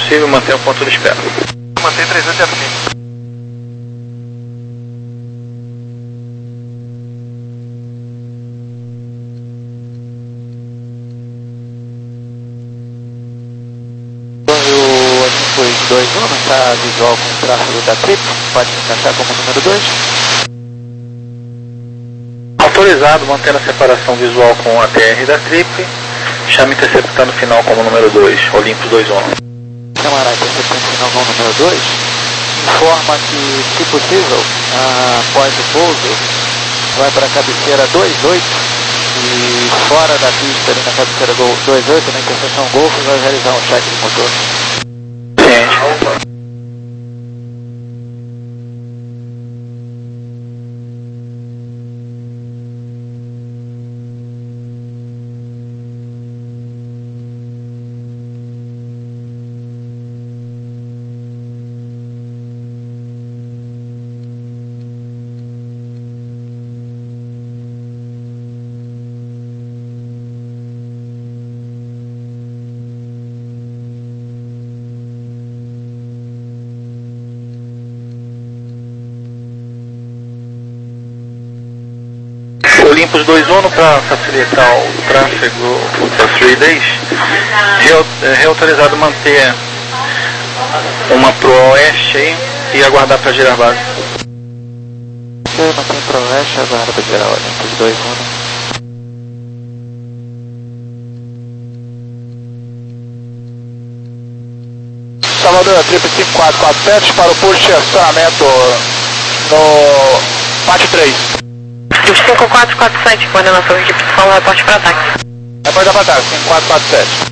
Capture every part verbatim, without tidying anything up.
possível, mantenha o ponto de espera. Mantém trezentos zero cinco. Olympus dois um, está visual com o tráfego da trip, pode encaixar como número dois. Autorizado, mantendo a separação visual com a T R da trip, chame interceptando final como número dois, Olympus dois um. Camarada, interceptando final como número dois, informa que, se possível, após o pouso, vai para a cabeceira dois oito e fora da pista, ali na cabeceira dois oito, na interseção Golfo, vai realizar um check de motor. Ciente. Olympus dois um para facilitar o tráfego para três days, reautorizado manter uma pro oeste aí e aguardar para girar base. Ok, mantém pro oeste, aguarda para girar Olympus dois um. Salvador, trip cinco quatro quatro sete para o posto de estacionamento no pátio três. cinco quatro quatro sete, coordenação de equipe, reporte para ataque. Reporte para ataque, cinco quatro quatro sete.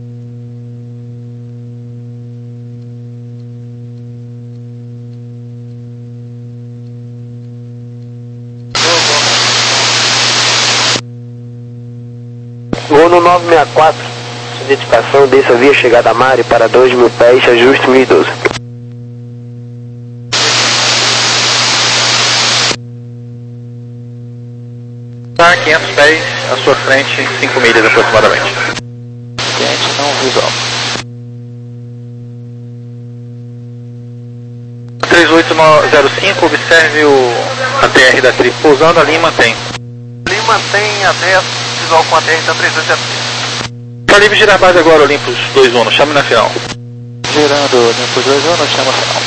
Gol no nove seis quatro, identificação, desça via chegada a Mari para dois mil pés, ajuste mil e doze. Tá, quinhentos pés à sua frente, cinco milhas aproximadamente. Ciente, não visual. três oito zero cinco, observe o, a T R da trip pousando ali e mantém. Ali mantém a dez, visual com a T R da três oito zero cinco. Tá livre de girar base agora, Olympus dois um, chame na final. Girando Olympus dois um, chama a final.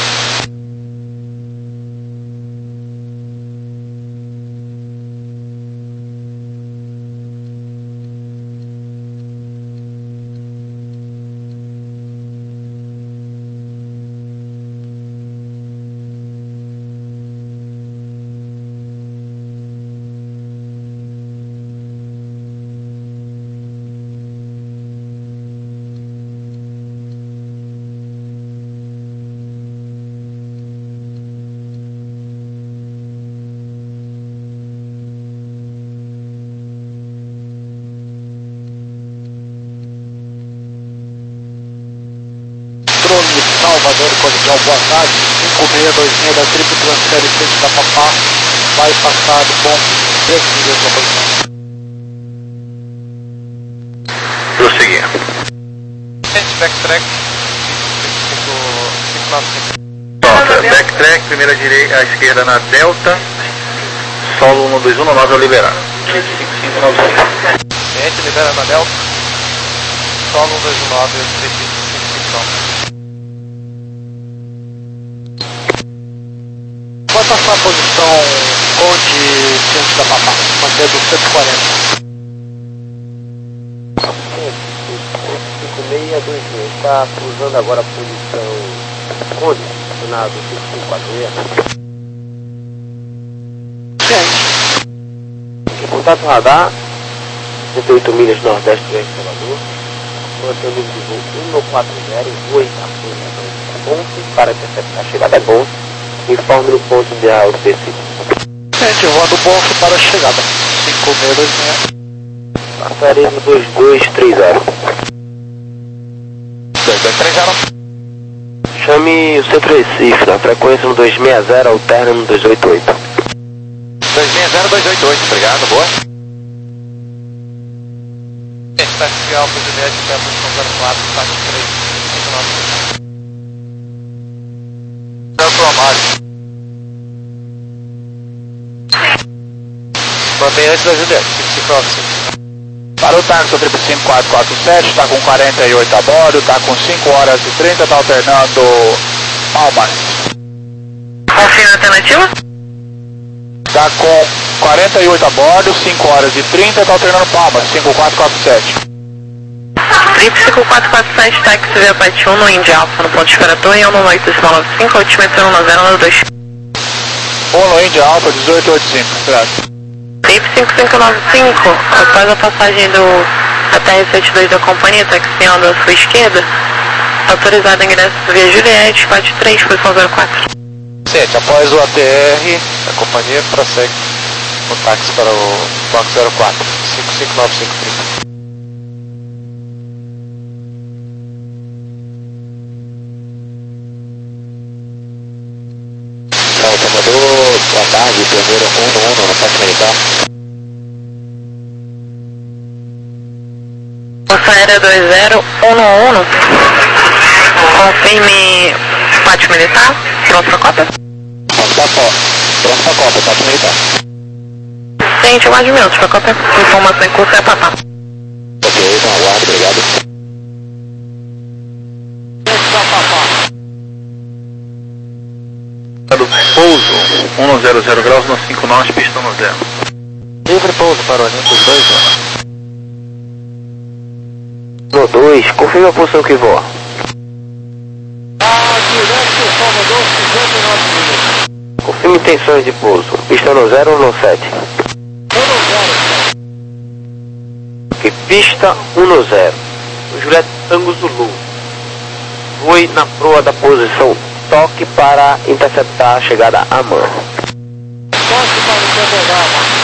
Salvador, Colegial, boa tarde, cinco seis dois seis da trip transfere frente da Papá, vai passar do ponto três milhas da posição. Prosseguir. Backtrack, cinco nove cinco. Pronto, backtrack, primeira direita, à esquerda na Delta, solo um dois um nove ao liberar. cinco cinco nove cinco. Gente, libera na Delta, solo um dois um nove, três cinco cinco nove. Vai passar a posição Conde diante da Papá, mantendo cento e quarenta. cinco seis dois seis, está cruzando agora a posição Conde, estacionado cinco cinco quatro seis. Gente. Contato radar, cento e oito milhas nordeste do Salvador, mantendo o voo um nove quatro zero, voa em Capoeira, Bonfe, para interceptar a chegada a Bonfe, informe no ponto de A específico. Gente, voando Bonfe para a chegada, cinco seis dois seis. Passaremos dois dois três zero. dois dois três zero. Chame o Centro Recife, na frequência no dois seis zero, alterna no dois oito oito. dois seis zero dois oito oito, obrigado, boa. Especial para o Juliette, até a posição zero quatro, taxa três cinco nove. Estava bem antes da Juliette, cinco cinco nove cinco. Para o táxi triplo cinco quatro quatro sete, está com quarenta e oito a bordo, está com cinco horas e trinta, está alternando Palmas. Confirma a alternativa? Está com quarenta e oito a bordo, cinco horas e trinta, está alternando Palmas, cinco quatro quatro sete. Trip cinco quatro quatro sete, táxi via Pati um no Indy Alpha, no ponto de espera torre, um no oito cinco nove cinco, altimetro um zero nove dois. um no Indy Alpha, dezoito oitenta e cinco, graças. Trip cinco cinco nove cinco, após a passagem do A T R setenta e dois da companhia, taxiando à sua esquerda, autorizado ingresso via Juliette, Pati três, posição zero quatro. sete, após o A T R, a companhia prossegue o táxi para o bloco zero quatro, cinco cinco nove cinco trinta. Salvador, boa tarde, primeiro um no um no táxi militar. Força Aérea dois zero um no um, confirme Pátio Militar, pronto para a Copa? Pronto para a Copa, pronto para a Copa, táxi militar. Gente, aguarde minutos para a Copa, informação em curso é a papá. Ok, então aguardo, obrigado. Pouso, um zero zero graus no cinco nove, pista no zero. Livre pouso para o Olympus dois um. No dois, confirma a posição que voa. Ah, direto, Salvador, cinquenta e nove minutos. Confirma intenções de pouso, pista no zero ou no sete? um no zero. Ok, pista um no zero. Juliette Tango Zulu. Voe na proa da posição toque para interceptar a chegada a man. Toque para interpegar,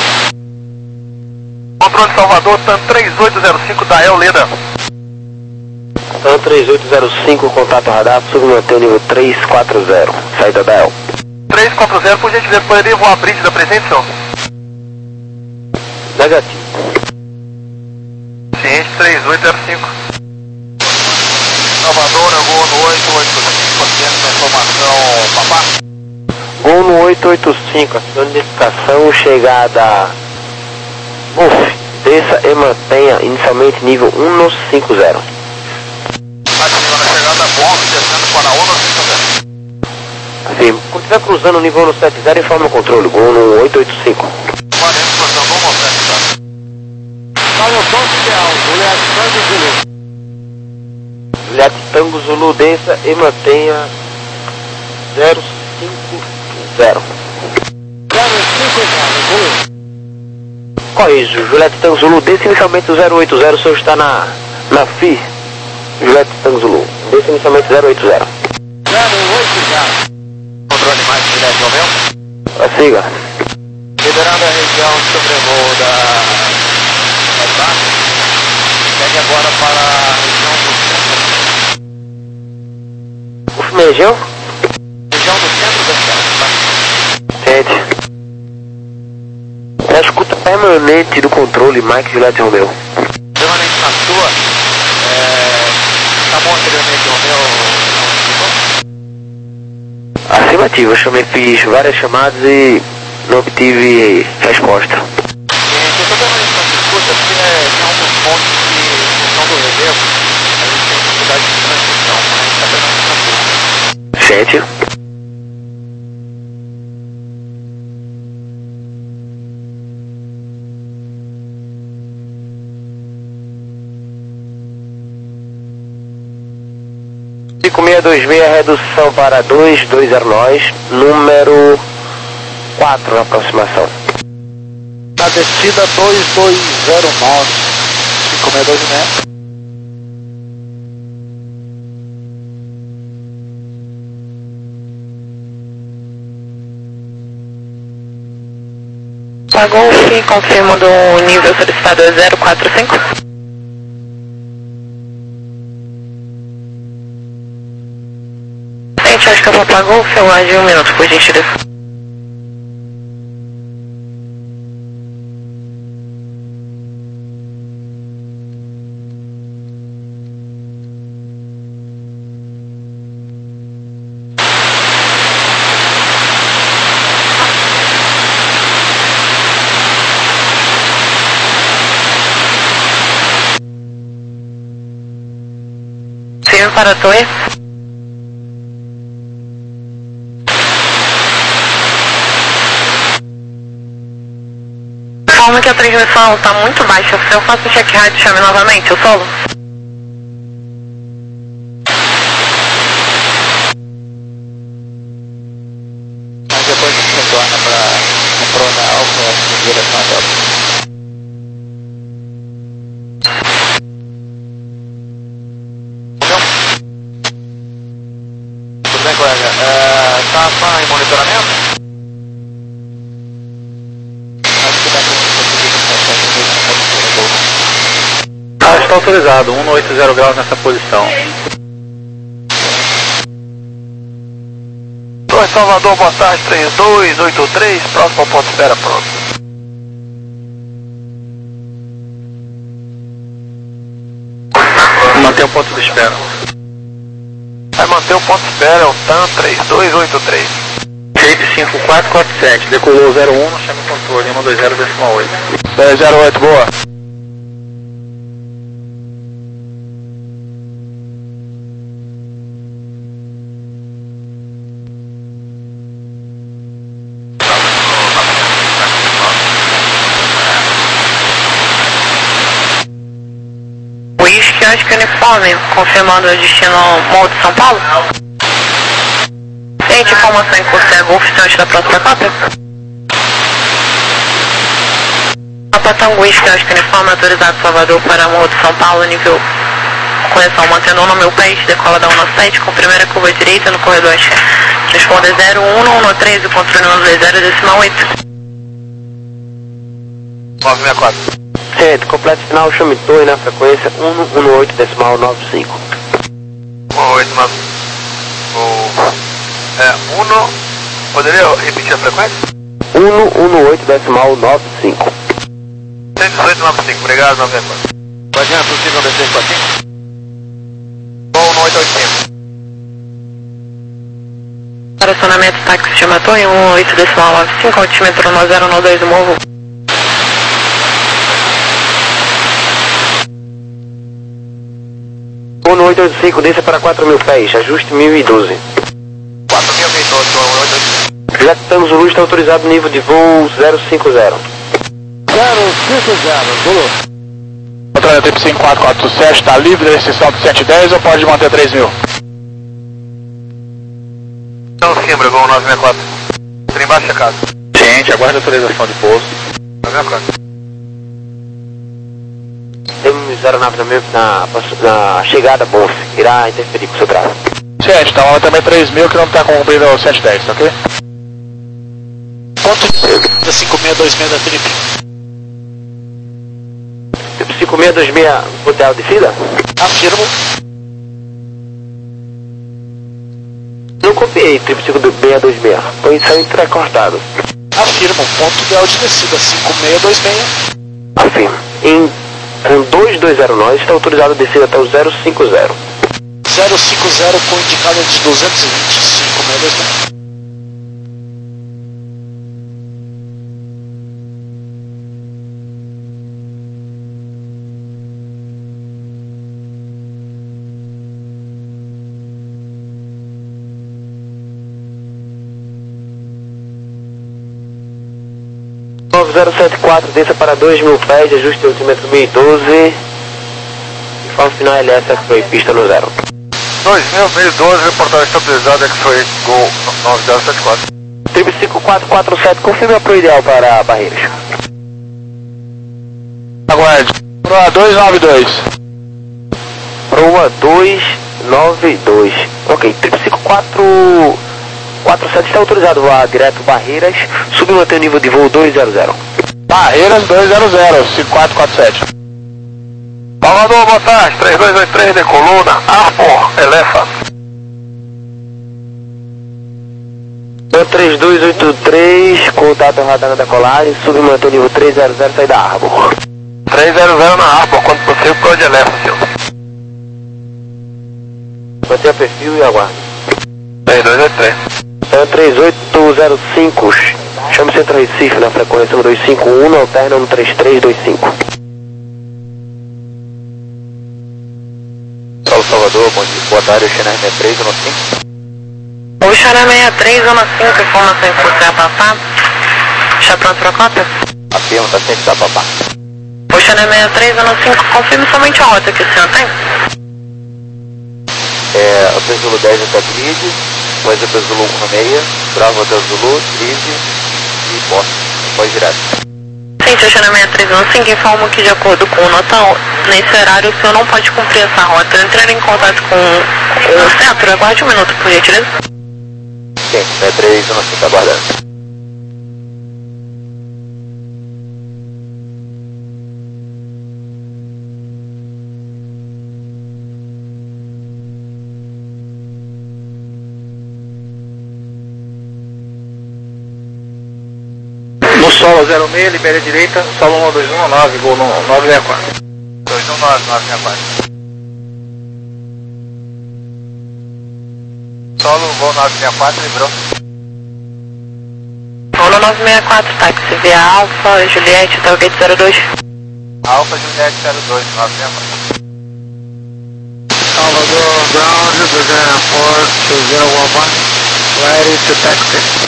Controle Salvador, TAM três oito zero cinco da El Leda. TAM três oito zero cinco, contato radar, submanter o nível três quatro zero, saída da El. três quatro zero, por gentileza, poderia voar a bridge da presente, senhor? Negativo. Ciente, três oito zero cinco. Salvador, eu vou no oito oito cinco, tendo informação, papá. Gol no oito oito cinco, acionando identificação, chegada Buff, desça e mantenha inicialmente nível um no cinco zero. Ativando a chegada, bom, descendo para um no cinco zero. Afirmo. Quando estiver cruzando o nível no sete zero, informa o controle, gol no oito oito cinco. quarenta, posição, vamos ao Está no toque ideal, Juliette Tango Zulu. Juliette Tango Zulu, desça e mantenha zero cinco zero. zero cinco zero, Corrijo, Juliette Tango Zulu, desça inicialmente o zero oito zero, o senhor está na, na F I. Juliette Tango Zulu, desça inicialmente zero oito zero. zero oito zero. Controle mais Juliette Romeu. Siga. Liberando a região de sobrevoo da da segue agora para a região do centro. O Fumejão? Região do centro da cidade. Sente. É a escuta permanente do controle, Mike Juliette Romeu. Permanente na sua. É... Tá bom anteriormente, Romeu? Afirmativo, eu chamei, fiz várias chamadas e não obtive resposta. Gente, eu tô permanente na sua escuta porque é, tem alguns pontos que, em função do relevo, a gente tem dificuldade de transmissão. A gente tá permanente na sua. Sente. cinco seis dois seis, redução para dois dois zero nove, número quatro na aproximação. Na descida dois dois zero nove, cinco seis dois seis. Pagou o fim, confirmo do nível solicitado é zero quatro cinco. Gente, acho que eu vou pagar o celular de um minuto, por gentileza. para a torre. Informo que a transmissão está muito baixa. Se eu faço check rádio, chame novamente o solo. Mas depois a gente retorna para Prona Alfa em direção a Delta. Tudo bem, colega? Está uh, em monitoramento? Ah, está autorizado, cento e oitenta graus nessa posição. Torre Salvador, boa tarde, três dois oito três, próximo ao ponto de espera, pronto. Manter o ponto de espera. Vai manter o ponto de espera, é o T A M três dois oito três. Shape cinco quatro quatro sete, decolou zero um, chame o controle, um dois zero decimal oito. dez zero oito, boa. Whisky, acho que uniforme, confirmando o destino Morro de São Paulo. Gente, informação em curso é Golf Distante da próxima cópia. Patão Whisky, acho que uniforme autorizado Salvador para Morro de São Paulo, nível correção, mantendo um no meu pé, decola da um no sete, com primeira curva direita no corredor axé. Responda zero um no um no três, o controle um dois zero decimal oito. nove sessenta e quatro. Certo, completo final, chame torre na frequência um um oito decimal nove cinco. um oito nove. É, um. Poderia repetir a frequência? um um oito decimal nove cinco. cento e dezoito noventa e cinco, obrigado, nove sessenta e quatro. Guardiã, possível descer com a cinco? um oito oito cinco. Estacionamento táxi chama torre um oito decimal nove cinco, altímetro nove zero nove dois do morro. um oito oito cinco, desça para quatro mil pés, ajuste mil e doze. quatro mil e doze, um oito oito cinco. Jet Tango Zulu está autorizado nível de voo zero cinco zero. zero cinco zero, Zulu. Controle Trip cinco quatro quatro sete, está livre da restrição de cento e dez ou pode manter três mil? Então sim, Bregão, nove sessenta e quatro. Trem baixo checado. Gente, aguarde a autorização de pouso. nove sessenta e quatro. Temos aeronave na, na, na chegada, Bonf, irá interferir com o seu tráfego. Gente, tá lá também três mil que não está cumprindo o cento e dez, tá ok? Ponto cinco seis dois seis da Trip. cinco seis dois seis, hotel de fila? Afirmo. Não copiei, trip cinco seis dois seis, foi isso aí entrecortado. Afirmo, ponto ideal de descida cinco seis dois seis. Afirmo. Em com dois dois zero nove está autorizado a descer até o zero cinco zero. zero cinco zero com indicada de duzentos e vinte, cinco seis dois seis. nove zero sete quatro, desça para dois mil pés, ajuste altímetro mil e doze. Informe final L S X-Ray, pista no zero. dois mil, mil e doze, reportagem estabilizada, X-Ray, Gol nove zero sete quatro. Trip cinco quatro quatro sete, confirme a pro ideal para Barreiras. Aguarde. Proa dois nove dois. Proa dois nove dois. Ok, Trip cinco quatro quatro sete está autorizado a voar direto Barreiras, submanter o nível de voo dois zero zero. Barreiras dois zero zero, cinco quatro quatro sete. Salvador, boa tarde, três dois oito três, decolou na Arfor, Elefa. três dois oito três, contato radar na decolagem, submanter o nível três zero zero, saída Arbor. três zero zero na Arfor, quando possível, para o de Elefa, senhor. Mantenha perfil e aguarde. três dois oito três. três oito zero cinco, chame Centro Recife na frequência dois cinco um, alterna no três três dois cinco. Solo Salvador, bom dia, boa tarde, China sessenta e três, zona cinco. O China sessenta e três, zona cinco, informação em curso é a Papá. Está pronto para a cópia? Afirma, tá sempre da Papá. O China sessenta e três, zona cinco, confirme somente a rota que o senhor tem. É, o Zulu dez até grid, depois o Zulu um seis, Bravo até Zulu, Trise e posse, pode direto. Sim, seu China sessenta e três, zona cinco, informo que de acordo com o notão, nesse horário o senhor não pode cumprir essa rota. Entrar em contato com o centro, aguarde um minuto, por gentileza. Sim, sessenta e três, zona cinco, aguardando. No solo zero seis, libere a direita, solo um dois um nove, voo nove seis quatro. dois um nove, nove seis quatro. Solo, voo nove seis quatro, librou. Solo nove seis quatro, táxi via Alfa, Juliette, Target zero dois. Alfa, Juliette zero dois, nove seis quatro. Salvador, ground, Brazilian Airport, two zero one one, ready to taxi.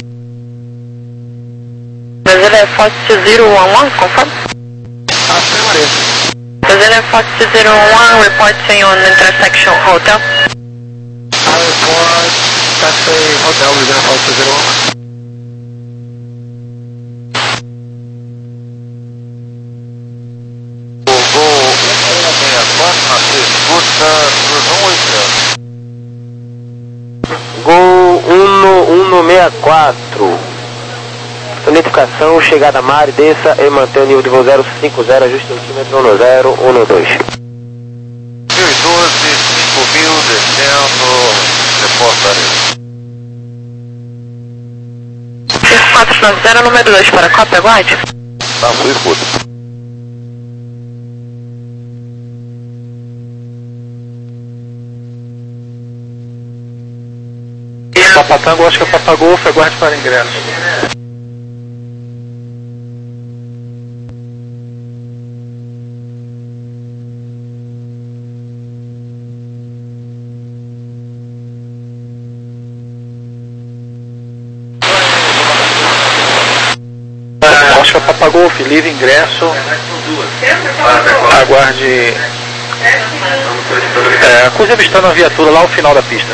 Brazilian Airport two zero one one, confirm? Affirmative. Brazilian Airport two zero one one, reporting on intersection hotel. I report taxi hotel Brazilian Airport two zero one one. Gol um um seis quatro. Notificação, chegada Mari, desça e mantém o nível de voo zero cinco zero, ajuste altímetro um zero um dois. mil e doze, cinco mil, descendo, reportaria. cinco quatro nove zero, número dois, para a cópia, aguarde. Tá, sua escuta. Papatango, acho que é Papagolfo, aguarde para ingresso. Oscar Papagolfo, livre ingresso, aguarde, é, acuse avistando a viatura lá ao final da pista.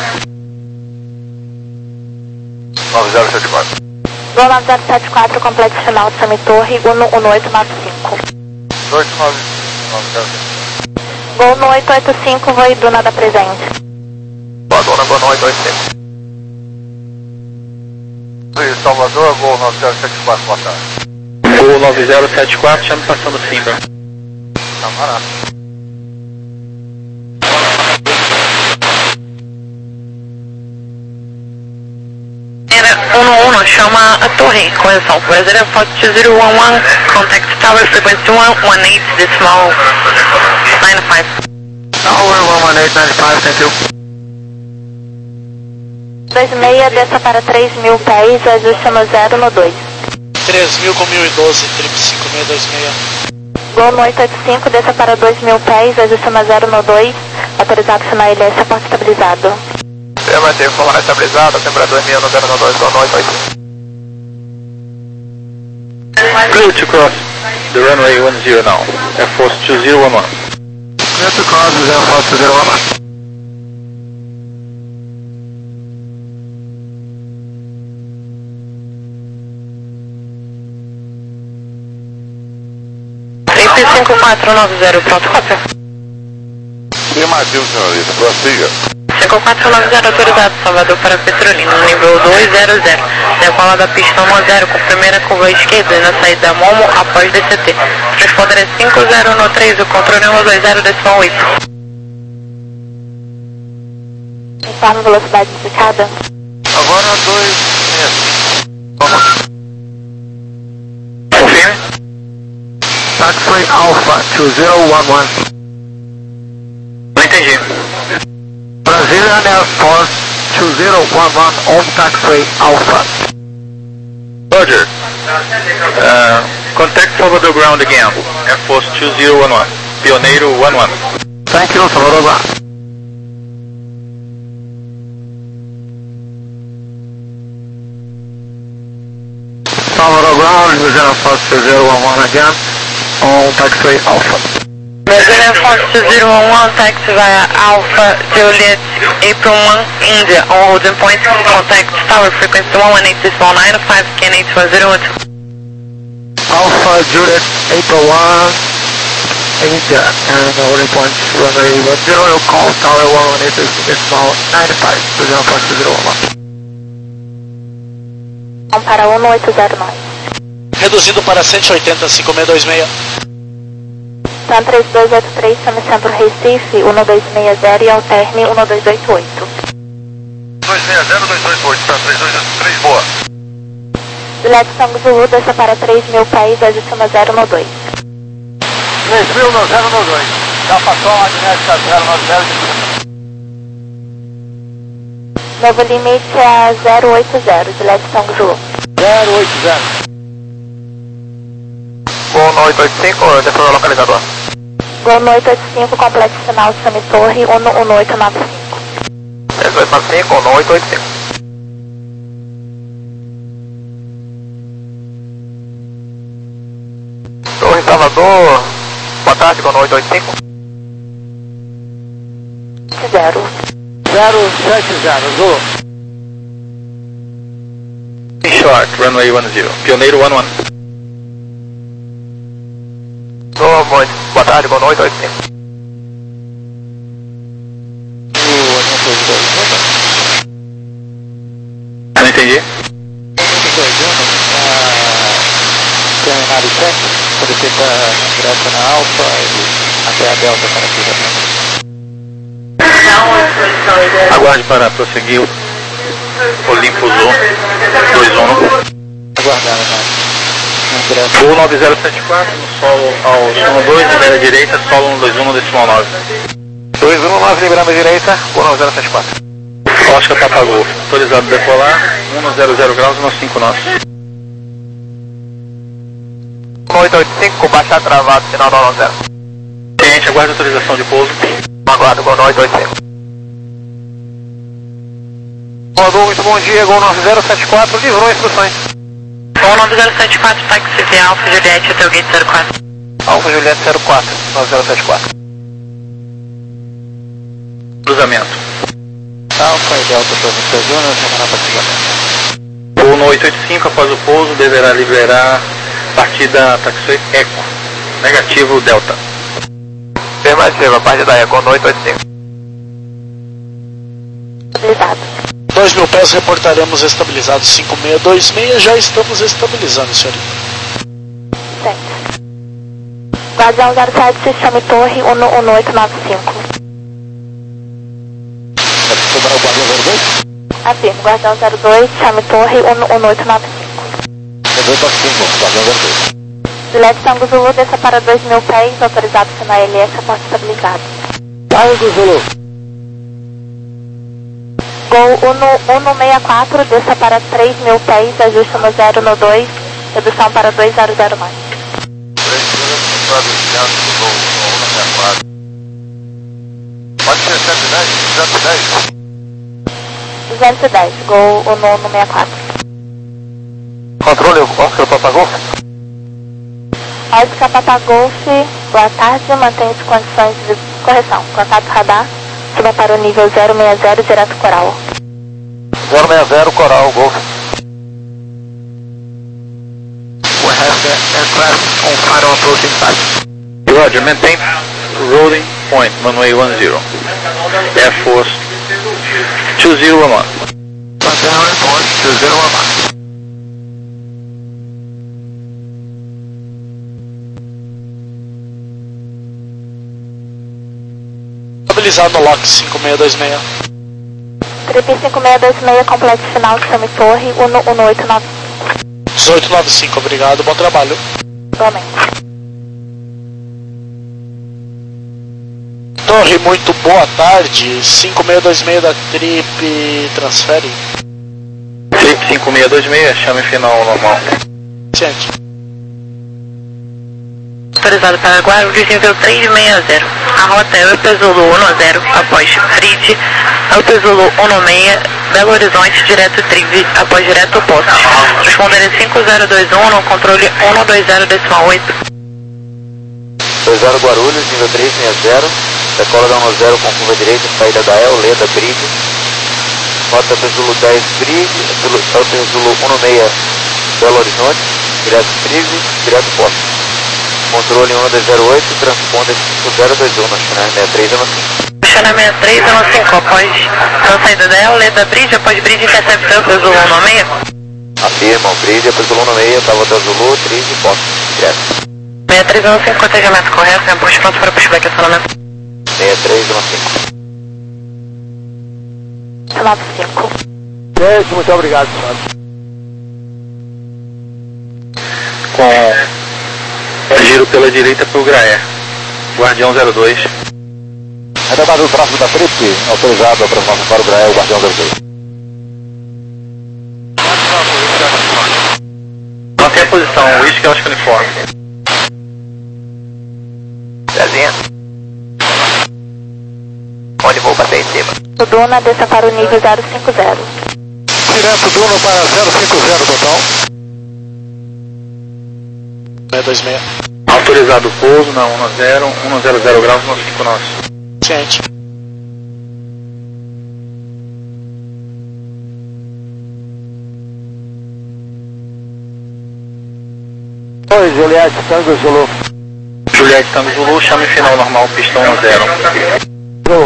nove zero sete quatro. Gol nove zero sete quatro, completo final de Sami Torre, um um oito nove cinco. oito nove zero. Gol no oito oito cinco, voo do nada presente. Boa dona, boa noite, dois cinco. Salvador, voo nove zero sete quatro, boa tarde. Gol nove zero sete quatro, chame passando Simba. Camarada. um um, chama a torre, correção, Brazilian Airport two zero one one, contact tower frequency one one eight decimal nine five. Tower one one eight nine five, thank you. dois seis, desça para três mil pés, ajuste no zero no dois. três mil com mil e doze, trip cinco seis dois seis. Gol no oito oito cinco, desça para dois mil pés, ajuste no zero no dois, autorizado final L S, porta estabilizado. Você vai ter forma estabilizada, temperatura dois mil no zero dois, boa noite, dois cinco. Clear to cross the runway one zero now, Air Force two zero one one. Clear to cross the Air Force two zero one one. cinco quatro nove zero, pronto, cópia. Afirmativo, senhorita, prossiga. cinco quatro nove zero, autorizado, Salvador para Petrolina, nível dois zero zero. Decola da pista um zero, com primeira curva à esquerda e na saída Momo após D C T. Transponder é cinco zero no três, o controle é um dois zero decimal oito. Informe velocidade indicada. Agora dois meses. Confirme. Taxway Alpha two zero one one. Não entendi. Brazilian Air Force two zero one one on taxway Alpha. Roger. Uh, contact Salvador ground again. Air Force two zero one one. Pioneiro one one. Thank you, Salvador ground. Brazilian Fox zero one one again on taxiway Alpha. Brazilian Fox zero one one, taxi via Alpha, Juliet, April one, India, on holding point, contact tower frequency one one eight decimal nine five, scan eight one zero one two. Alpha, Juliet, April one, India, and holding point runway one zero, you'll call tower one one eight decimal nine five, Brazilian Fox zero one one. Para um oito zero nove. Reduzido para cento e oitenta, cinco seis dois seis. Tan três dois oito três, chame Centro Recife, um dois seis zero e alterne um dois oito oito. dois seis zero, dois oito oito, tá, três dois oito três, boa. Juliette Tango Zulu, desça para três mil pés, ajuste uma zero no dois. três mil no zero no dois. Já passou a magnética zero no zero. Novo limite é zero oito zero, Juliette Tango Zulu. zero oito zero. Gol no oito oito cinco, desceu o localizador. Gol no oito oito cinco, complete sinal chame Torre, um um oito nove cinco. três oito nove cinco, no oito oito cinco. Torre Salvador, boa tarde, Gol no oito oito cinco. Zero. zero sete zero, Zulu. Short, runway one zero, Pioneiro one one. Boa noite, boa tarde, Gol no oito oito cinco. Não entendi. Terminar o check, quando fica direto na Alfa e até a Delta para aqui da frente. Aguarde para prosseguir o Olympus um dois um. Aguardar, né? Voo nove zero sete quatro, no solo ao chão dois, libera direita, solo um dois um no decimal nove. dois um nove, liberando direita, Gol nove zero sete quatro. Oscar Papa Golf, autorizado a decolar, um no zero zero graus no cinco nós. oito oito cinco, baixar travado, sinal no zero. Cliente, aguarde autorização de pouso. Aguardo, Gol no oito oito cinco. Mandou muito bom dia, Gol nove zero sete quatro, livrou instruções. Gol nove zero sete quatro, taxi via Alpha, Juliette, até o gate zero quatro. Alfa Juliette zero quatro, nove zero sete quatro. Cruzamento. Alfa e Delta Província Júnior, semana para cruzamento. Voo no oito oito cinco, após o pouso, deverá liberar partida taxi Eco. Negativo Delta. Afirmativa, partida Eco no oito oito cinco. Estabilizado. dois mil pés, reportaremos estabilizados cinco seis dois seis, já estamos estabilizando, senhorita. Certo. Guardião zero sete, chame Torre, um um oito nove cinco. Sobrar o Guardião zero dois? Afirmo, Guardião zero dois, chame Torre, um um oito nove cinco. zero dois para cinco, Guardião zero dois. Juliette Tango Zulu, desça para dois mil pés, autorizado sinal L S, porta estabilizado. Tango Zulu. Gol um um seis quatro, desça para três mil pés, ajuste no zero no dois, redução para dois zero zero nove. Pode ser cento e dez, cento e dez. duzentos e dez, Gol um um seis quatro. Controle, Oscar Papa Golf. Oscar Papa Golf, boa tarde, mantém-se condições de correção. Contato radar, suba para o nível zero seis zero, direto Coral. zero seis zero, Coral, Golf. We have the aircraft on final approaching time. Roger, maintain rolling point, runway one zero. Air Force two zero one one. Mantenha o point two zero one one. Estabilizado no lock cinco seis dois seis. Trip cinco seis dois seis, complete final, chame Torre, um um oito nove cinco. dezoito nove cinco, obrigado, bom trabalho. Igualmente. Torre, muito boa tarde, cinco seis dois seis da Trip, transfere. Trip cinco seis dois seis, chame final normal. Ciente. Autorizado para Guarulhos, nível três seis zero. A rota é Alpha Zulu um zero, após Frid, Alpha Zulu um seis, Belo Horizonte, direto Trive, após direto posto. Responder cinco zero dois um no controle um dois zero decimal oito. dois zero Guarulhos, nível três seis zero. Decola da um zero com curva direita, saída da El, Leda, Bridge. Rota para Zulu dez, Bridge, Zulu, Zulu um seis, Belo Horizonte, direto Trive, direto posto. Controle um dois zero oito, transponder cinco zero dois um, China sessenta e três, China sessenta e três, cinco, após a saída da El, Leda, Bridge, após Bridge, interceptando para Zulu um seis. Afirmam, Bridge, após Zulu um seis, para volta Zulu, Trive, posto, direto. sessenta e três, cinco, cotejamento correto, tempo pronto para pushback, acionamento. sessenta e três, cinco. nove cinco. dez, muito obrigado, senhor. Com giro pela direita para o Graé. Guardião zero dois. Retomado o próximo da Trip, autorizado a aproximação para o Graé, o Guardião zero dois. Mantém a posição, Whisky Oscar uniforme. Desenha. Onde vou bater em cima? O Duna desça para o nível zero cinco zero. Direto Duna para zero cinco zero total. seis dois seis. Autorizado o pouso na um zero, um zero zero graus no cinco nós. Ciente. Oi, Juliette, Tango Zulu. Juliette Tango Zulu, chame final normal, pistão um zero. Zulu.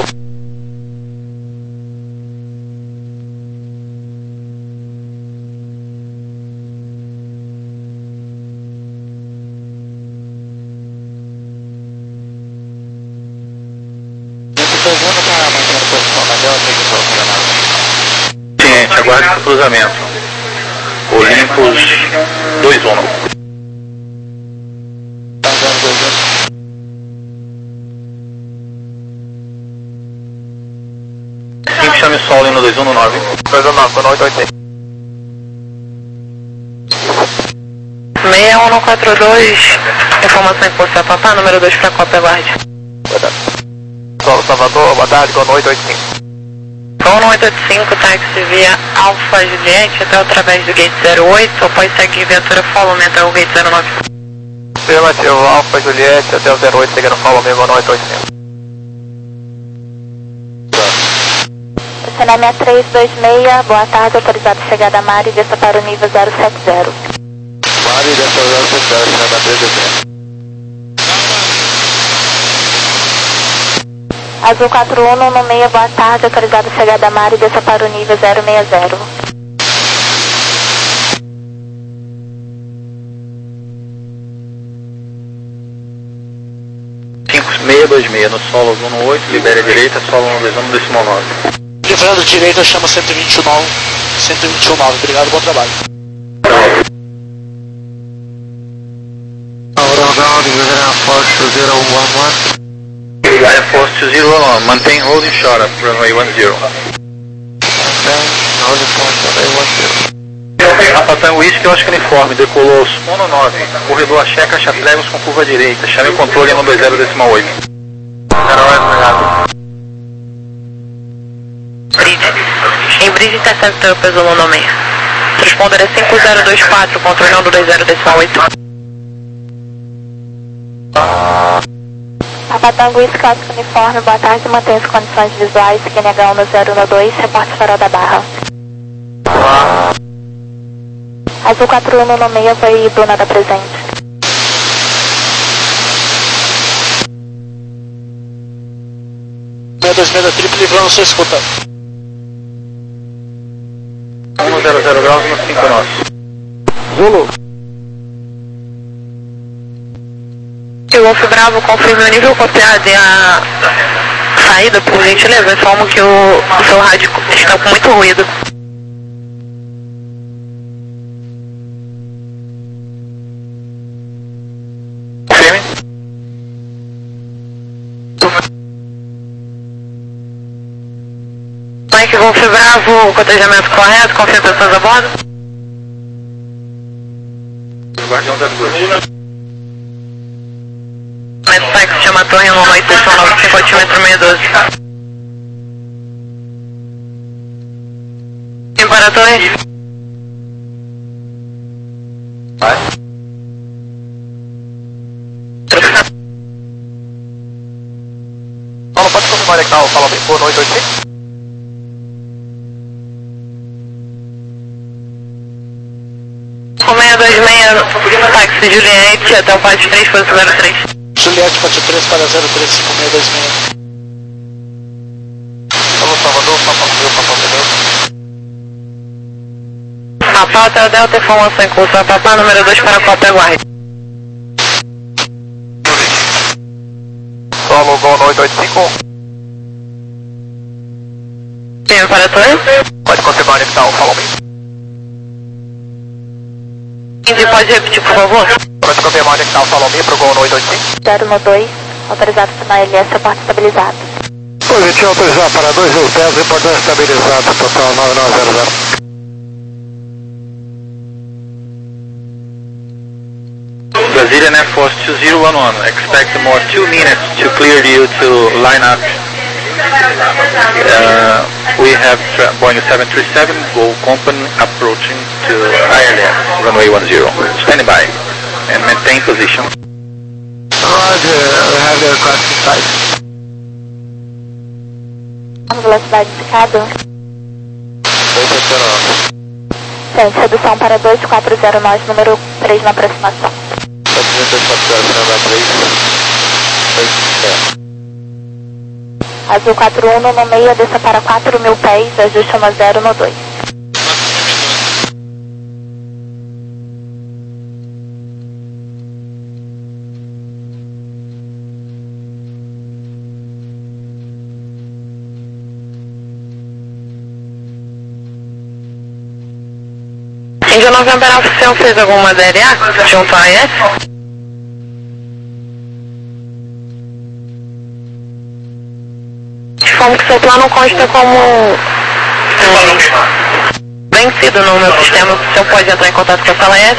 Ciente, aguarde o cruzamento. Olympus dois um. cinco, chame solo no dois um nove. dois um nove, oito oito seis. seis um quatro dois, informação em Poço Papá, número dois para Copa, aguarde. Boa tarde. Solo Salvador, boa tarde, com oito oito cinco. Então, oito oito cinco, táxi via Alfa Juliette até através do gate zero oito, após seguir viatura follow me até o gate zero nove. Afirmativo, Alfa Juliette até o zero oito, seguindo follow me, com oito oito cinco. China sessenta e três dois seis, boa tarde, autorizado chegada a Mari, desça para o nível zero sete zero. Mari, desça o zero sete zero, China três dois seis. Azul quatro um um seis, boa tarde, autorizado chegada a Mari, desça para o nível zero seis zero. cinco seis dois seis no solo um oito, libere a direita, solo um dois um decimal nove. Livrando direita, chama cento e vinte e nove. cento e vinte e nove, obrigado, bom trabalho. Air Force two zero one, mantém holding short up, runway one zero. Rapatão Whisky Oscar uniforme, decolou um nove, corredor Axé, caixa Trevos com curva direita, chame o controle um dois zero decimal oito. Bridge. Em Bridge interceptor para Zulu um seis. Transponder é cinco zero dois quatro, controle um dois zero decimal oito. Papatango Whisky Oscar uniforme, boa tarde, mantém as condições visuais, Q N H um zero um dois, reporte farol da Barra. Azul quatro um um seis, foi Duna da presente. seis dois seis da Trip, livrando sua escuta. um zero zero graus no cinco nós. Zulu. Que o Wolf Bravo confirme o nível copiado e a saída, por gentileza. Informo que o, o seu rádio está com muito ruído. Confirme. Mike Wolf Bravo, cotejamento correto, confirme pessoas a bordo. Guardião zero dois. Mike chama a torre um oito nove cinco, altímetro seis doze. para a torre. Vai. Paulo, pode confirmar onde é que tá o Paulo Bem no oito oito cinco? Com seis dois seis, táxi Juliette, até o Pátio três, posição zero três. Juliette, Pátio três para zero três cinco seis dois seis. Alô, Salvador, Papa Rio, Papa Beleza. Papá, Hotel Delta, informação em curso. Papá, número dois para Copa, aguarde. Solo Gol no oito oito cinco. Sim, para a torre. Pode confirmar onde é que tá o Paulo Bem. Pode repetir, por favor? Pode confirmar onde é que tá o Paulo Bem pro Gol no oito oito cinco? zero um dois, autorizado na L S, a porta estabilizada. Positivo, autorizado para dois mil pés, reportagem estabilizado, total nove nove zero zero. Brazilian Air Force two zero one one, expect more two minutes to clear you to line up. Uh, we have Boeing seven three seven, Go Company approaching to I L S, runway one zero. Stand by and maintain position. Roger, we have the aircraft inside. Velocidade indicada. dois oito zero nove. Gente, redução para dois quatro zero nove, número três na aproximação. dois quatro zero, final três. Azul quatro um no meio, desça para quatro mil pés, ajuste uma zero no dois. Índia Novembro Alfa, o senhor fez alguma D L A junto à A S? Como que seu plano consta como é, vencido no meu sistema, o senhor pode entrar em contato com a sala A S?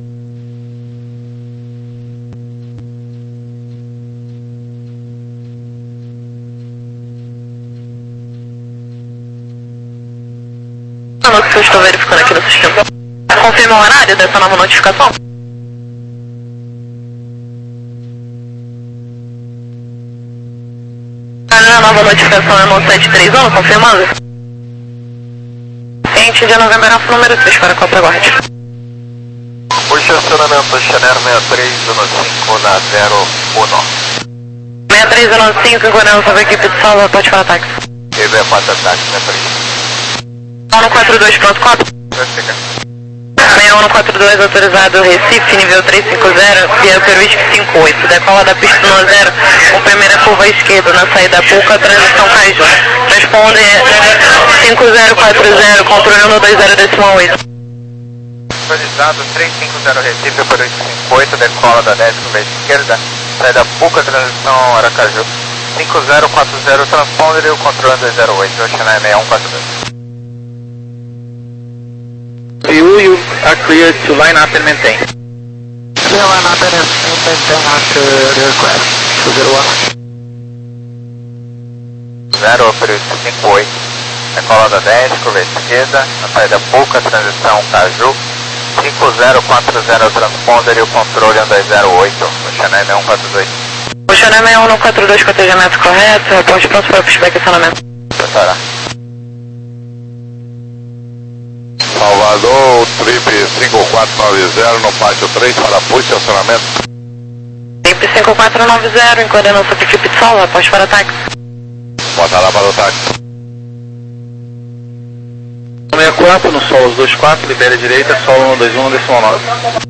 Não, que eu estou verificando aqui no sistema. Confirma o horário dessa nova notificação? A nova notificação é no sete três um, confirmando? Ente de novembro, Alfa número três para Copa Guarde. Posicionamento Chanel seis três um cinco na zero um. seis três um cinco, segurança da equipe de salva, pode falar táxi. Ele é para ataque, seis três. um quatro dois, pronto, Copa. Verifica. seis um quatro dois, autorizado Recife, nível trezentos e cinquenta, via Peruísque cinco oito. Decola da pista no zero, com primeira curva à esquerda, na saída Puca, transição Caju. Responde cinco zero quatro zero, controle um dois zero decimal oito. Autorizado trezentos e cinquenta Recife, Peruísque cinco oito, decola da dez curva à esquerda, saída Puca, transição Aracaju. cinco zero quatro zero, transponder e o controle dois zero oito, Chanel seis um quatro dois. You, you are cleared to line up and maintain. Clear line up and maintain after the aircraft, two zero one. zero, Peruísque cinco oito, decola da dez, curva à esquerda, na saída Puca, transição Caju. cinco zero quatro zero, transponder e o controle um dois zero oito, Chanel seis um quatro dois. O Chanel seis um quatro dois, cotejamento correto, reporte pronto para o estacionamento. Preparar. Salvador, trip cinco quatro nove zero no pátio três para posicionamento. Trip cinco quatro nove zero, em coordenação com a equipe de salva, pode para táxi. Bota lá para o táxi. sessenta e quatro no solo dois quatro, libera a direita, solo um dois um, decimal nove.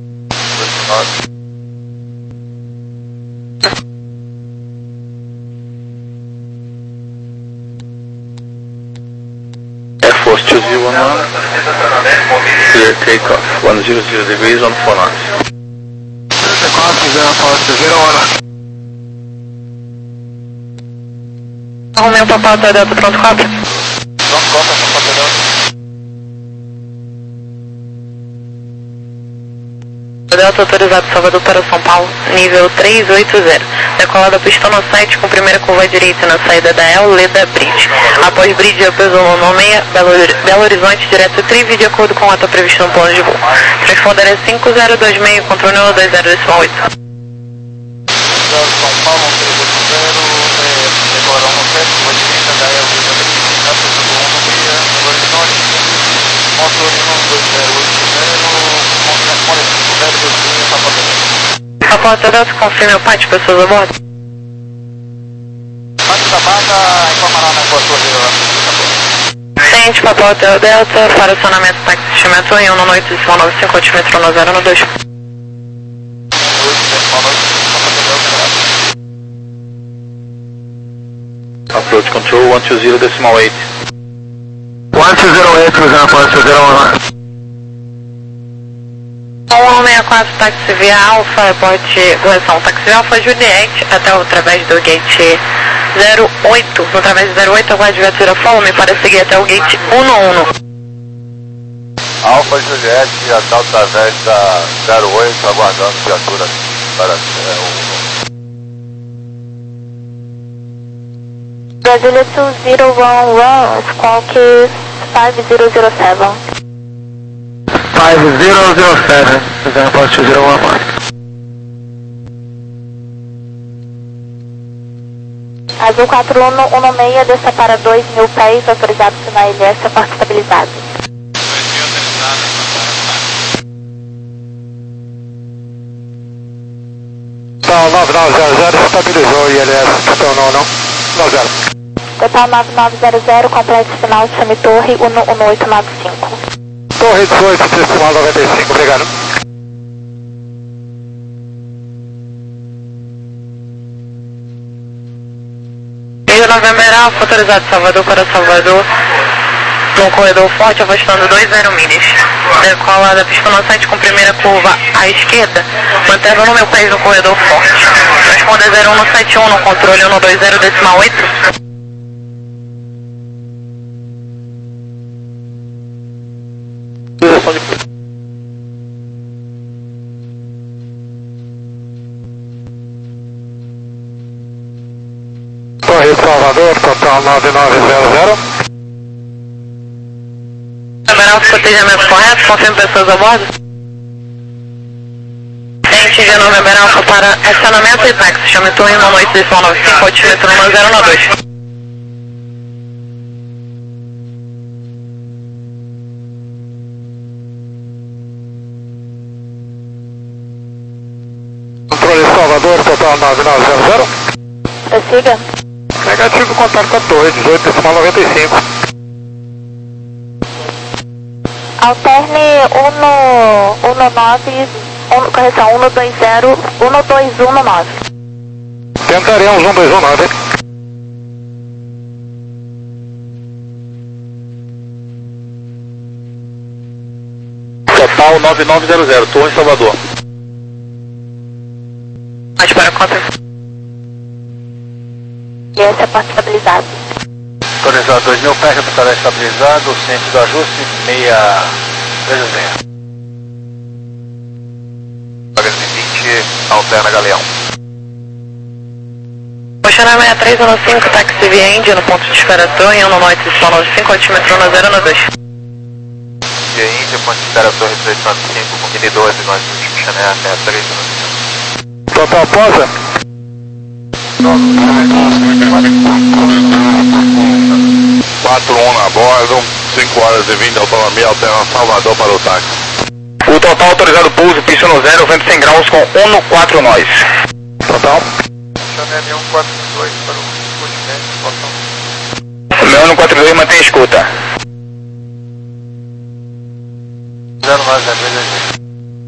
Air Force two zero one one, clear takeoff, one zero zero degrees on four knots. Takeoff, zero four two zero one. Arrumei o papai da Delta, pronto, Copa. Pronto, Copa, Copa Delta. Delta autorizado Salvador para São Paulo, nível trezentos e oitenta. Decola da pista no site com primeira curva direita na saída da El Leda Bridge. Após Bridge, eu peso no meia, Belo, Belo Horizonte, direto Trive, de acordo com a rota prevista no plano de voo. Transponder é cinco zero dois seis, controle um dois zero oito. São Paulo, três oito zero, decolarão no sete, curva direita da El Leda Bridge. Na pista do um no meia, Belo Horizonte, motor um dois zero oito zero, A porta Delta, confirme o pátio, pessoas a bordo. Pátio da Baga, informará na sua torre. Ciente, Papa Hotel Delta, para acionamento táxi estimator em um nove oito nove cinco, altímetro no zero no dois. Approach control one two zero decimal eight. one two zero eight, cruzando a one two zero one. um seis quatro, táxi via Alfa, reporte, correção, táxi via Alfa Juliette, até o através do gate zero oito, no através do zero oito, aguarde viatura Fome para seguir até o gate um um. Alfa Juliette, até o através da zero oito, aguardando viatura para é, o... Brasília two zero one one, Squawk five zero zero seven. five zero zero seven, cruzando a two zero one one. Azul quatro um um seis, desça para dois mil pés, autorizado sinal L S, porta estabilizado. Então, nove nove zero zero, estabilizou I L S, então não, não, nove zero. Total nove nove zero zero, complete sinal, chame torre um um oito nove cinco. Torre dezoito, decimal noventa e cinco, obrigado. Rio November Alfa, autorizado Salvador para Salvador, no corredor forte, afastando dois zero milhas. Decola da pista no site com primeira curva à esquerda, mantendo no meu país no corredor forte. Transponder zero um no sete um, no controle um dois zero decimal oito. Torre Salvador, total nove nove zero zero. November Alfa, cotejamento correto, confirme pessoas a bordo. Ciente de November Alfa para acionamento e táxi, chame torre um oito decimal nove cinco, altímetro no zero no dois. Controle Salvador, total nove nove zero zero. Prossiga. Negativo, contato com a torre, dezoito decimal noventa e cinco. Alterne um um nove, um, correção, um dois zero, um dois um nove. Tentaremos um dois um nove. Total nove nove zero zero, Torre Salvador. Mas para conta. E essa é a porta estabilizada. Autorizado dois mil pés, capital estabilizado, centro do ajuste seis três seis. Vagas vinte, alterna Galeão. Mochana seis três um cinco, táxi via Índia, no ponto de espera torre, um nove nove cinco, altímetro no zero no dois. Via Índia, ponte de espera torre três nove cinco, com Mini doze, nós no Xané seis três um cinco. Total posa. quatro um na bordo, cinco horas e vinte de autonomia, alterna Salvador para o táxi. O total autorizado pouso, pista no zero, vento cem graus com um quatro nós. Total. Xané um quatro dois para o continente, botão. O meu um quatro dois mantém a escuta. zero nove zero dois.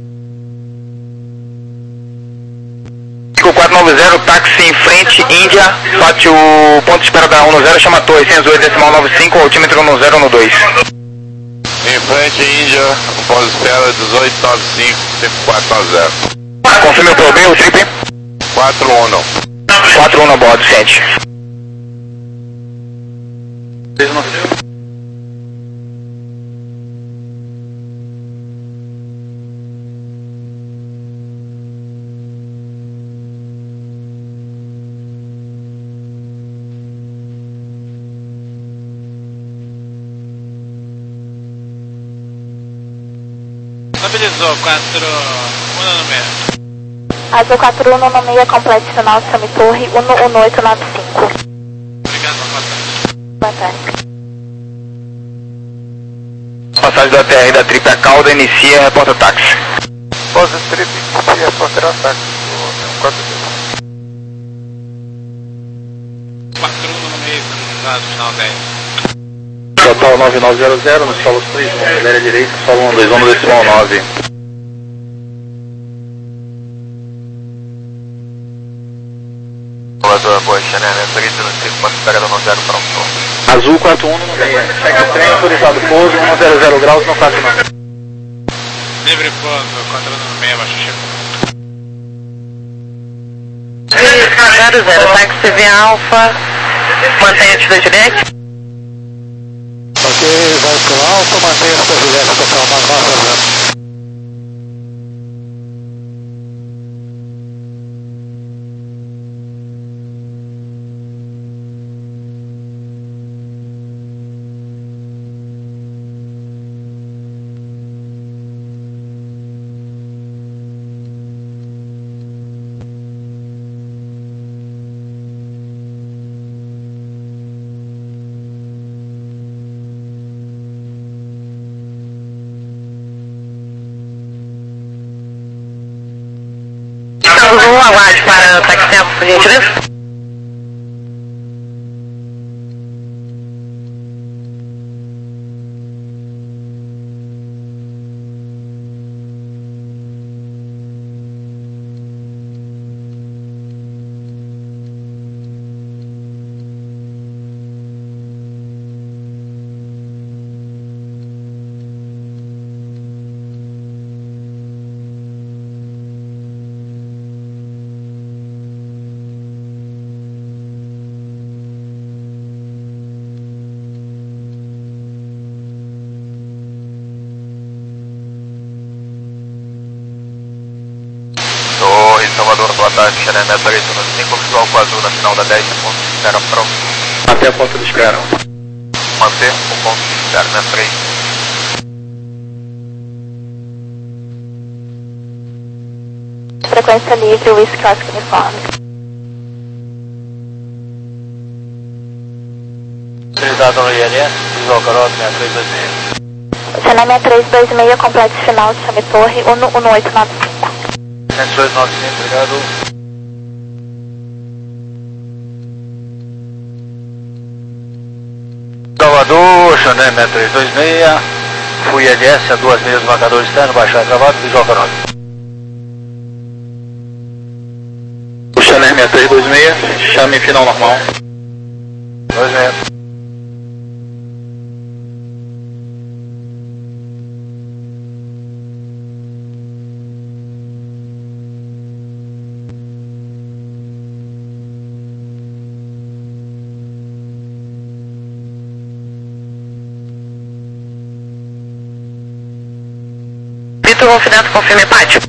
cinco quatro nove zero, táxi em frente, Índia, pátio, ponto de espera da um zero, chama torre, seiscentos e oito decimal noventa e cinco, altímetro no zero no dois. Em frente, Índia, ponto de espera dezoito nove cinco, cinco quatro nove zero. Confirme o P O B, o trip. quatro um. quatro um no bordo, ciente. Estabilizou, quatro um no meio. Azul quatro um no meio, complete final, Chame Torre, um um oito nove cinco. Obrigado, boa tarde. Boa tarde. Passagem da T R da Trip a Cauda, inicia, reporta táxi. Pós Trip, inicia, reporta táxi. quatro um no meio, finalizado, final dez. Total nove nove zero zero, no solo três, acelera direita, solo um dois um, decimal nove. Voador, boa, Xané, três no cinco, uma espera no zero, pronto. Azul quatro um no meio, cheque trem, autorizado pouso, um zero zero graus, não faço não. Livre pouso, quatro um no meio, abaixo chegou. zero zero, táxi via Alfa, mantém altitude direta. Ok, vai pro alto, mantenha essa Juliette total nove nove zero. Azul, aguarde para táxi tempo, por gentileza. Salvador, boa tarde, Xané, meta três no cinco, visual com azul na final da dez, ponto de espera pronto. Até a porta de espera. Manter o ponto de espera, meta três. Frequência livre, Whisky Oscar Uniforme. Autorizado no I L S, visual Carol, seis três dois seis. Xané seis três dois seis, complete final, Chame Torre, um um oito nove cinco. sete dois nove cinco, obrigado. Salvador, Xané seis três dois seis, fui I L S a duas milhas do marcador externo, baixar gravado, visual Carol. O Xané seis três dois seis, chame final normal. dois seis. Vitor Golfidato, confirme pátio.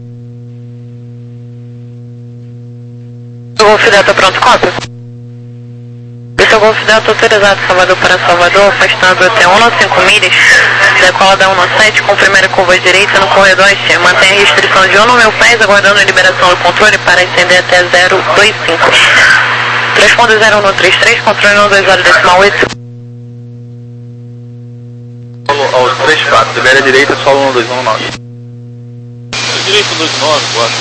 Vitor Golfidato, pronto, cópia. Vitor Golfidato, autorizado, Salvador para Salvador, afastando até um a cinco milhas, decola da um a sete, com primeira curva direita no corredor este. Mantém a restrição de um no meu pés, aguardando a liberação do controle para ascender até zero dois cinco. Transponder zero um três três, controle um dois zero decimal oito. Aos três quatro, libera a direita, solo um dois um nove. Direito dois nove, quatro.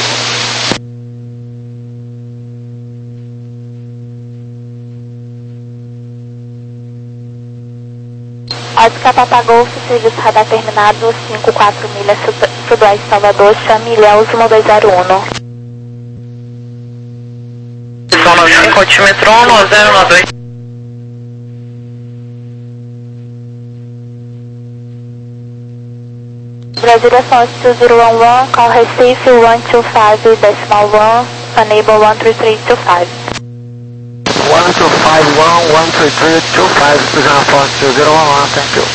Oscar Papa Golf, serviço radar terminado, cinco quatro milhas sudoeste Salvador, chame Ilhéus um dois zero um. nove cinco, altímetro um zero nove dois. Brasília Fox two zero one one, call Recife one two five decimal one, enable one three three two five. one two five one one three three two five, Brasília Fox two zero one one, thank you.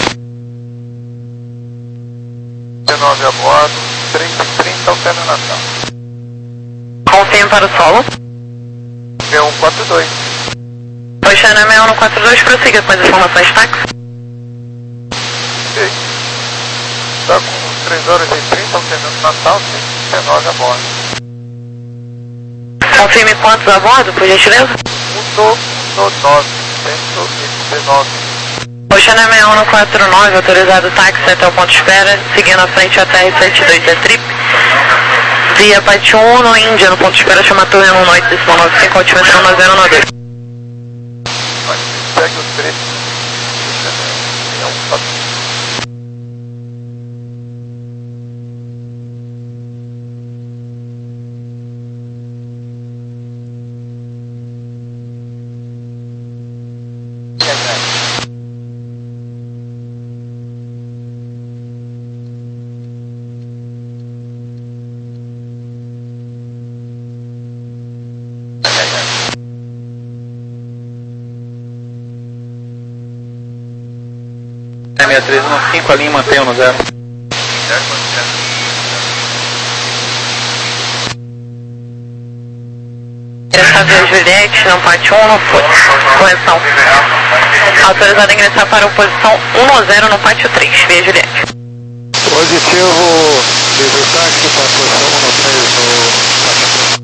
dezenove a bordo, três e trinta, alternação. Confirme para o solo. V um quatro dois. Oi, Xané seis um quatro dois, prossiga com as informações táxi. Ok. Está com três horas e trinta, alternando Natal, cento e dezenove a bordo. Confirme quantos a bordo, por gentileza? um do nove, cento e dezenove. Oceano sessenta e um no quatro nove, autorizado táxi até o ponto de espera, seguindo a frente até R setenta e dois, é trip. Via Pati um no Índia, no ponto de espera, chama Torre um Noite, decimal noventa e cinco, altimetro um zero um dois. Segue o trip. É um fato. É sessenta e três no cinco, a linha mantém no zero. Ingressar via Juliette, não parte um, não foi. Correção. Autorizado a ingressar para a posição um zero no pátio três, via Juliette. Positivo, livre táxi para a posição um três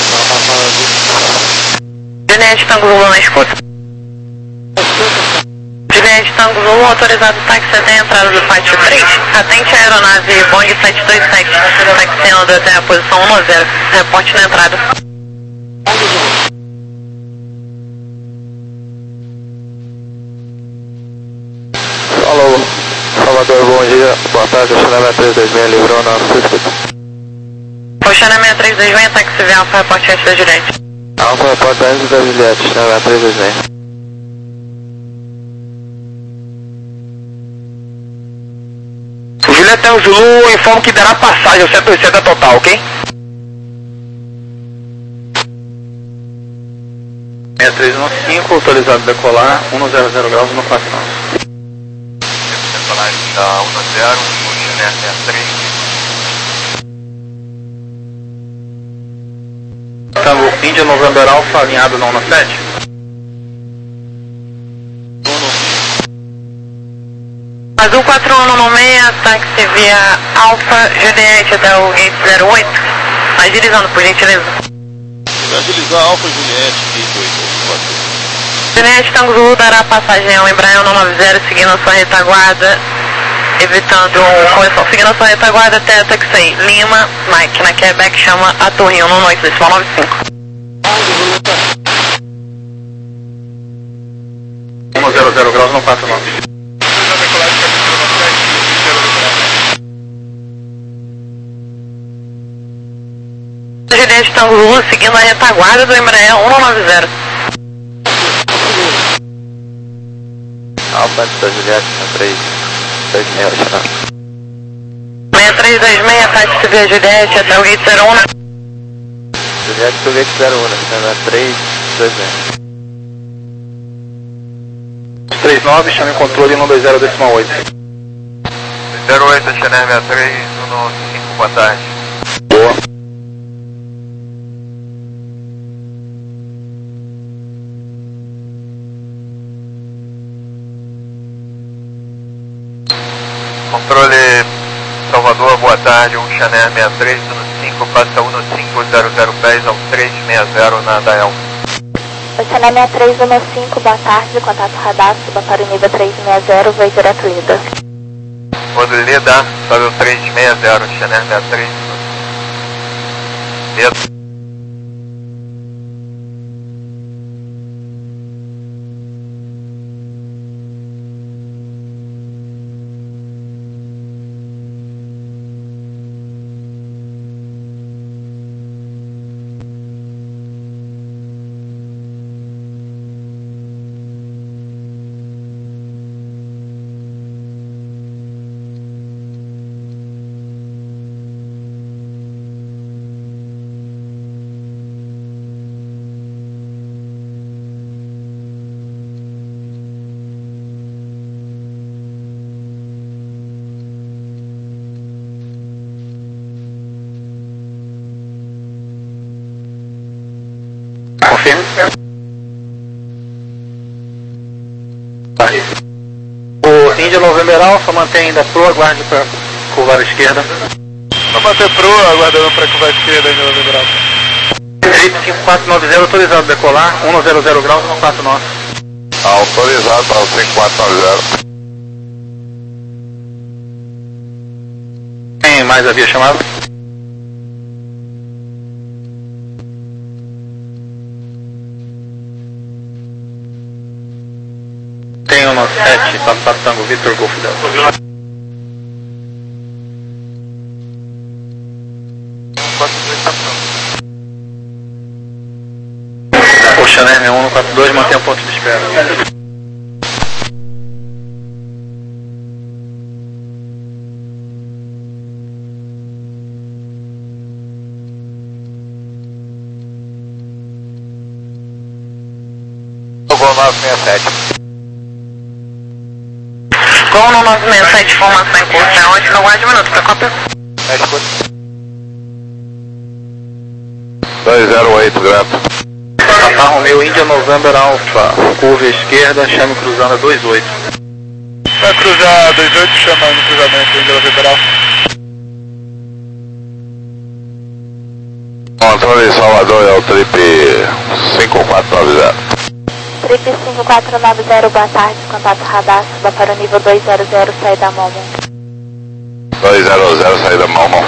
no... Juliette, Tango Zulu na escuta. Juliette, Tango Zulu, autorizado táxi até a entrada do pátio três. Atente a aeronave Boeing sete dois sete, taxiando até a posição um zero. Reporte na entrada. Alô, Salvador, bom dia. Boa tarde, Oceano três dois seis, livrou na sua escuta. Oceano seis três dois seis, táxi via Alfa, reporte antes da Juliette. Alfa, reporte antes da Juliette, Oceano três dois seis. Juliette Tango Zulu, informo que dará passagem ao sete dois sete total, ok? sessenta e três no cinco, autorizado a decolar, um zero zero graus no quatro nove. Decolagem da um zero, Oceano sessenta e três. Tango Índia November Alpha, alinhado na um sete. Azul quatro um no seis, táxi via Alfa, Juliette até o gate zero oito. Agilizando, por gentileza. Agilizar Alfa Juliette, gate oito. Juliette Tango Zulu dará passagem ao Embraer um nove zero, seguindo a sua retaguarda, evitando correção, seguindo a sua retaguarda até taxi Lima, Mike, na Quebec, chama a Torre um Noite, decimal noventa e cinco. um zero zero graus no quatro nove. Juliette Tango Zulu seguindo a retaguarda do Embraer um nove zero. Alfa antes da Juliette, três dois seis, Oceano. seis três dois seis, táxi via Juliette até o gate zero um. Juliette pro gate zero um, Oceano três dois seis. três nove, chame o controle um dois zero decimal oito. zero oito, Oceano sessenta e três, um cinco, boa tarde. Boa. Controle Salvador, boa tarde, um Chanel sessenta e três, um cinco, passa um cinco zero zero dez ao três seis zero na Dael. Oceano sessenta e três um cinco, boa tarde, contato radar, suba para o nível três seis zero, voo direto Lida. Quando Lida, sobe o três seis zero, Chanel sessenta e três. Lida. Confirme. Tá. O Índia November Alpha mantém ainda pro, aguarde para curvar à esquerda. Vou manter proa, aguardando para curvar à esquerda ainda no liberal. Trip cinco quatro nove zero, autorizado decolar, um zero zero graus, um quatro nove. Autorizado para o cinco quatro nove zero. Quem mais havia chamado? Tem o nosso sete, Papa Tango, Victor Golf Delta. Poxa, né? um quatro dois, mantém o ponto de espera. Gol nove seis sete. Gol no nove seis sete, formação em curso. É onde que eu aguardo um minuto para cópia? É escuta. dois zero oito, grato. Papa Romeo, Índia November Alpha, curva à esquerda, chame cruzando a dois oito. Vai cruzar dois oito, chamando cruzamento Índia November Alpha. Controle Salvador é o trip cinco quatro nove zero. Trip cinco quatro nove zero, boa tarde, contato radar, suba para o nível dois zero zero, saída Momo. dois zero zero, saída Momo.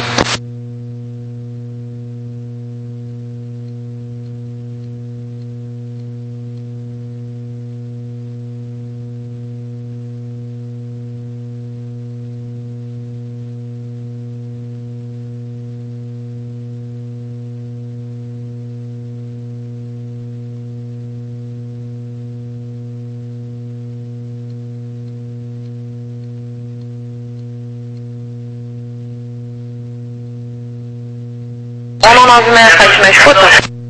um nove seis sete, na escuta?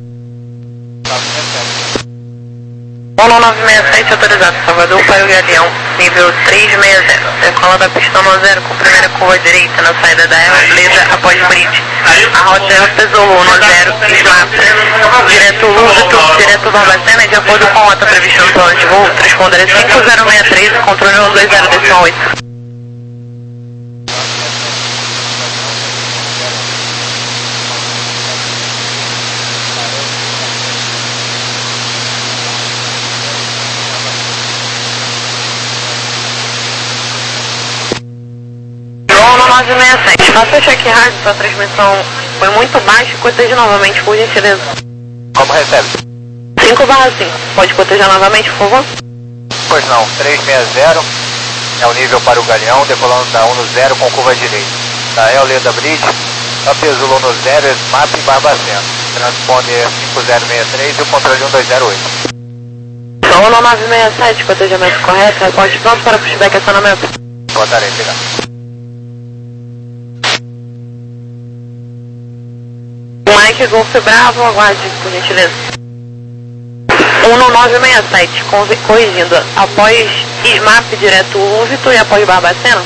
um nove seis sete, autorizado, Salvador para o Galeão, nível três seis zero. Decola da pista no zero com primeira curva direita na saída da Beleza após bridge. A rota é Pesolo no zero, Smap. Direto Lúvito, direto Barbacena, de acordo com a rota prevista no plano de voo, transponder é cinco zero seis três, controle um dois zero decimal oito. nove seis sete, faça o check rádio, sua transmissão foi muito baixa e coteja novamente, por gentileza. Como recebe? cinco barra cinco, pode cotejar novamente, por favor? Pois não, três seis zero é o nível para o Galeão, decolando da um no zero com curva direita. Da Eoleda Bridge, a Pesulo no zero, Smap e Barbacena. Transponder cinco zero seis três e o controle um dois zero oito. São nove seis sete, cotejamento correto, reporte pronto para pushback acionamento. Botarei, obrigado. Mike Golf Bravo, aguarde, por gentileza. um nove seis sete, corrigindo, após Smap direto Lúvito e após Barbacena.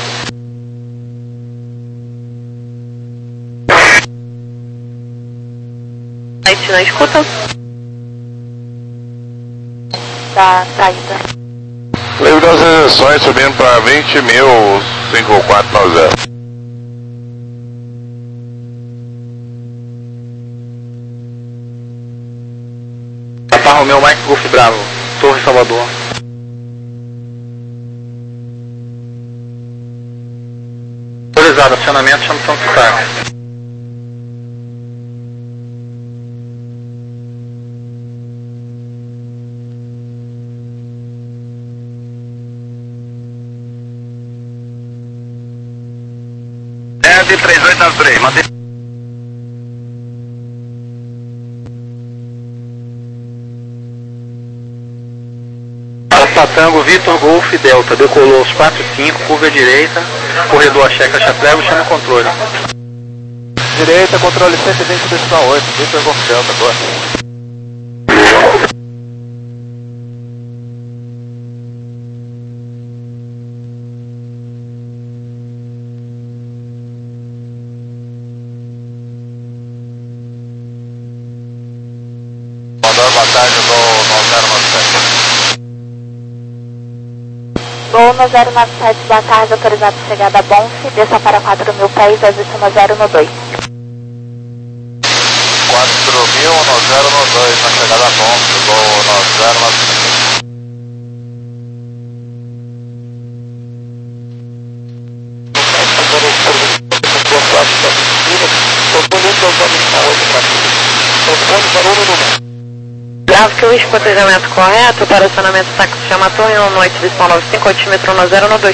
Site na escuta. Da saída. Livre das restrições subindo para vinte mil, cinco quatro nove zero. Papa Romeo, Mike Golf Bravo, Torre Salvador. Autorizado, acionamento, chama São Quitar. três oito nove três, mantém. Tango, Vitor Golf Delta, decolou aos quatro cinco, curva direita, corredor a checa, chaprego, chama o controle. Direita, controle cento e vinte decimal oito, Vitor Golf Delta, boa. Mandou a vantagem do no zero nove sete. Gol zero nove sete, boa tarde, autorizado chegada a Bonfe, desça para quatro mil pés, azul zero no dois. quatro mil no zero no dois, na chegada a Bonfe, voo no zero nove sete. Grave que o esquadrilhamento correto, para acionamento táxi chama torre no noite de São noventa e cinco, altímetro no zero no dois.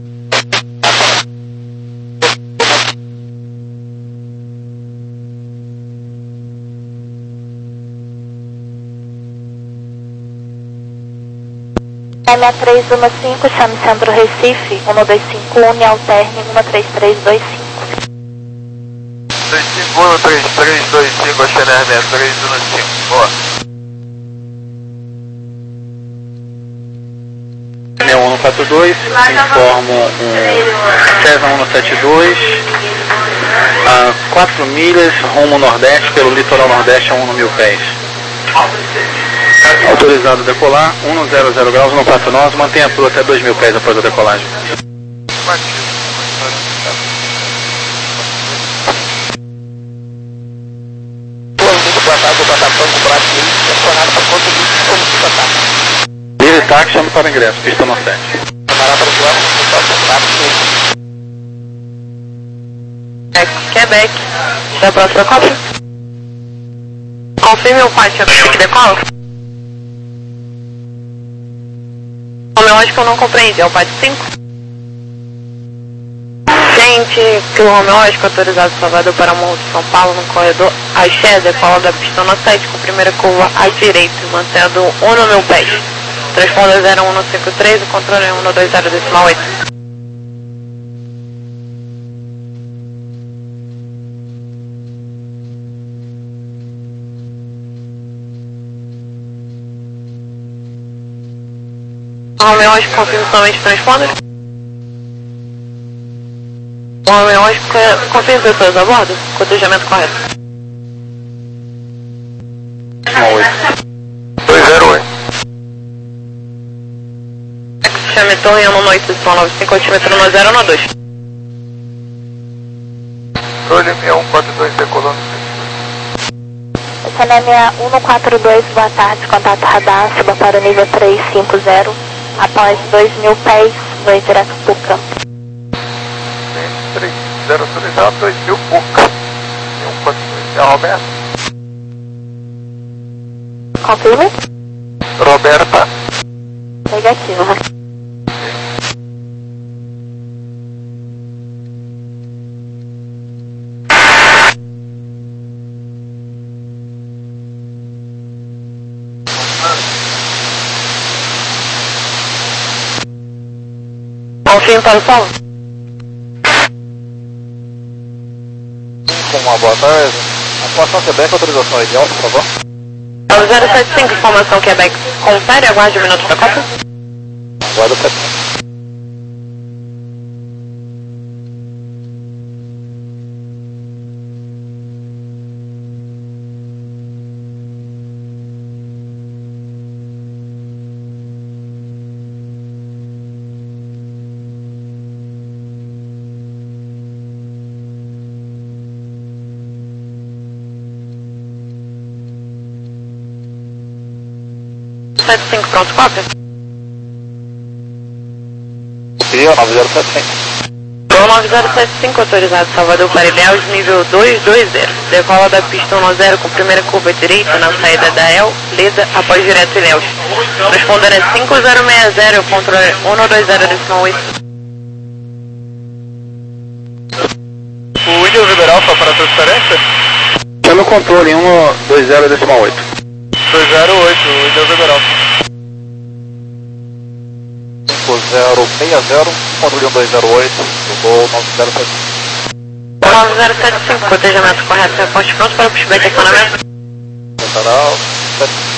M três um cinco, chame Centro Recife, um dois cinco um, alterne um três três dois cinco. três cinco um, três três dois cinco, Xener seis três um cinco, boa. seis um quatro dois, informo um César um sete dois, a quatro milhas, rumo nordeste, pelo litoral nordeste a um mil pés. Autorizado a decolar, um zero zero graus, não quatro nós, mantenha a proa até dois mil pés após a decolagem. Livre táxi, chame para ingresso, pista no sete. É Quebec, da próxima cópia. Confirme o quarto que decola. Romeótico eu não compreendi, é o P A D cinco? Gente, que o Romeótico autorizado Salvador para Morro de São Paulo no corredor Axé, decola da pista no sete com primeira curva à direita, mantendo um no mil pés. Transponder zero um cinco três, o controle é um dois zero decimal oito. Romeótico confirma somente transponder. O Romeótico confirma pessoas a bordo. Cotejamento correto. dois zero oito. Chame torre no noite de São noventa e cinco, altímetro no zero no dois. Controle seis um quatro dois, decolando. C N M um quatro dois, boa tarde, contato radar, suba para o nível três cinco zero, após dois mil pés, voo direto para o campo. três zero autorizado, dois mil Puca. um quatro dois, é a Roberta. Confirme? Roberta. Negativo. Confirme para o solo. Com uma boa tarde. Informação Quebec, autorização ideal, por favor. É o zero sete cinco, informação Quebec. Confere, aguarde um minuto para a Copa. Aguarda o sete cinco. sete cinco, pronto, cópia. Rio nove zero sete cinco. Voo nove zero sete cinco, autorizado Salvador para Ilhéus, nível dois dois zero. Decola da pista um zero com primeira curva direita na saída da El, Leda, após direto Ilhéus. Responder é cinco zero seis zero, o controle é um dois zero decimal oito. O Windows liberal só para transferência? Chame o controle um dois zero decimal oito. dois zero oito, o Windows liberal. cinco zero seis zero, controle um dois zero oito, voo nove zero sete cinco. nove zero sete cinco, cotejamento correto, ponte pronto para o pushback acionamento. Central, sete